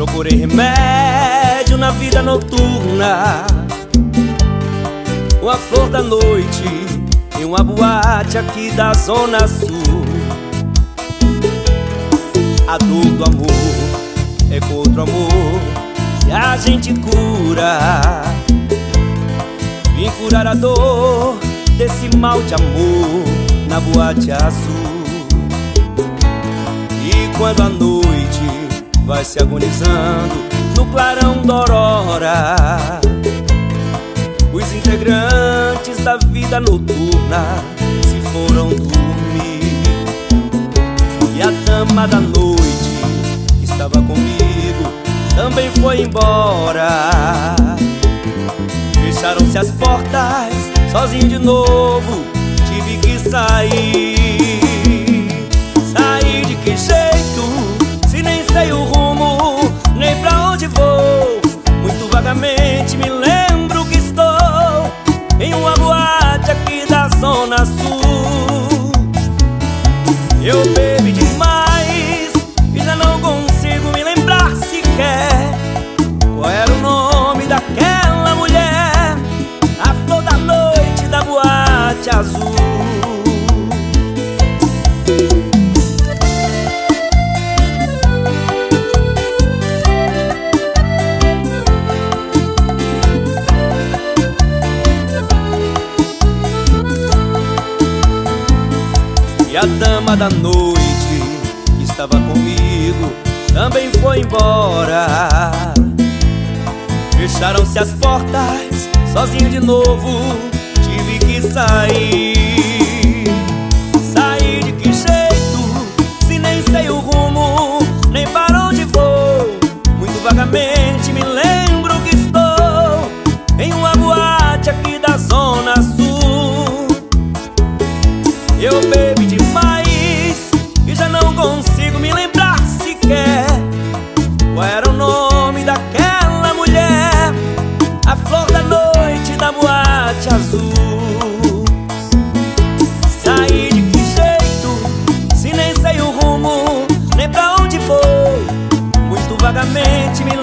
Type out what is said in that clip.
Procurei remédio na vida noturna, uma flor da noite em uma boate aqui da Zona Sul. A dor do amor é com outro amor que a gente cura. Vim curar a dor desse mal de amor na boate azul. E quando a noite vai se agonizando no clarão da aurora, os integrantes da vida noturna se foram dormir. E a dama da noite que estava comigo também foi embora. Fecharam-se as portas, sozinho de novo tive que sair. Sair de que jeito, se nem sei o rumo, nem pra onde vou. Muito vagamente me lembro que estou em uma boate aqui da Zona Sul. Eu bebi demais e já não consigo me lembrar sequer qual era o nome daquela mulher, a flor da noite da boate azul. E a dama da noite que estava comigo também foi embora. Fecharam-se as portas, sozinho de novo tive que sair. Sair de que jeito, se nem sei o rumo, nem para onde vou. Muito vagamente me lembro que estou em uma boate aqui da Zona Sul. Eu bebi demais e já não consigo me lembrar sequer qual era o nome daquela mulher, a flor da noite da boate azul. Saí de que jeito, se nem sei o rumo, nem pra onde vou. Muito vagamente me